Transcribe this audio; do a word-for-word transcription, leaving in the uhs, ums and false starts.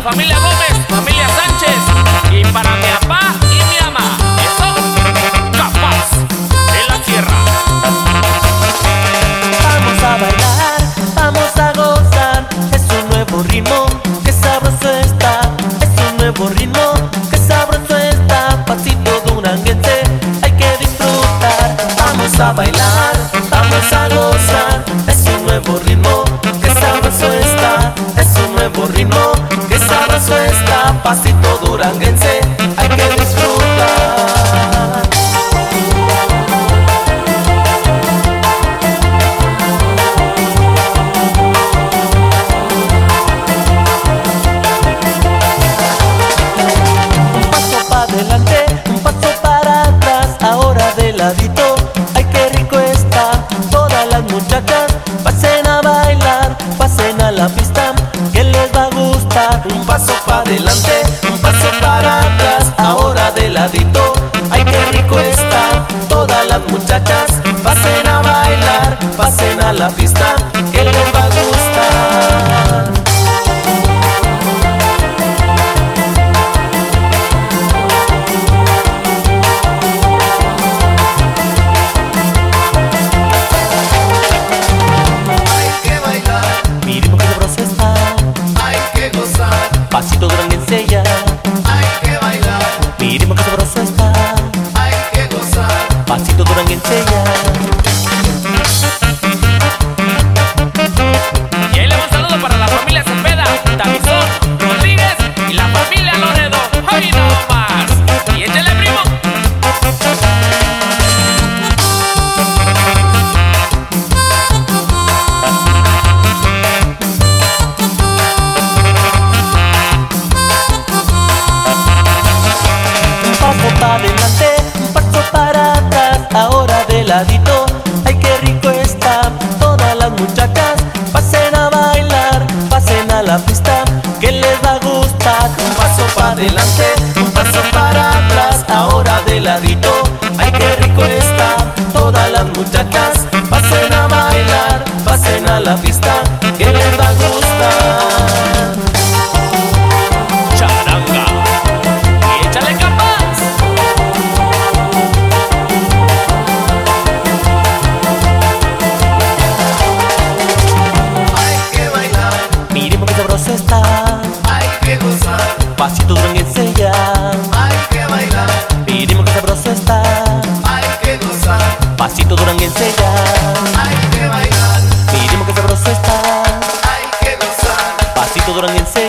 familia Gómez, familia Sánchez, y para mi papá y mi mamá. Eso, capaz de la tierra. Vamos a bailar, vamos a gozar. Es un nuevo ritmo, que sabroso está. Es un nuevo ritmo, que sabroso está. Pasito duranguense, hay que disfrutar. Vamos a bailar, vamos a gozar. Es un nuevo ritmo, que sabroso está. Es un nuevo ritmo, que sabroso está. Pasito duranguense, hay que disfrutar. Un paso para atrás, ahora de ladito. Ay, qué rico está. Todas las muchachas pasen a bailar, pasen a la pista, que les va a gustar. Un paso para adelante, un paso para atrás, ahora de ladito. Ay, qué rico está. Todas las muchachas pasen a bailar, pasen a la pista, que les va a gustar. Pasito duranguense ya, hay que bailar. Mi ritmo que sabroso está, hay que gozar. pasito duranguense ya. Y ahí le va un saludo para la familia Cepeda, Davison, Rodríguez y la familia Loredo. ¡Ay, no más! Y échale, primo. Para adelante, un paso para atrás, ahora de ladito. Ay, qué rico está. Todas las muchachas pasen a bailar, pasen a la pista, que les va a gustar. Un paso para adelante, un paso para atrás, ahora de ladito. Ay, qué rico está. Todas las muchachas pasen a bailar, pasen a la pista, que les va a gustar. Charanga. Y échale, capaz. Está, hay que gozar. pasito duranguense ya, hay que bailar. Mi ritmo que sabroso está, hay que gozar. pasito duranguense ya, hay que bailar. mi ritmo que sabroso está, hay que gozar. pasito duranguense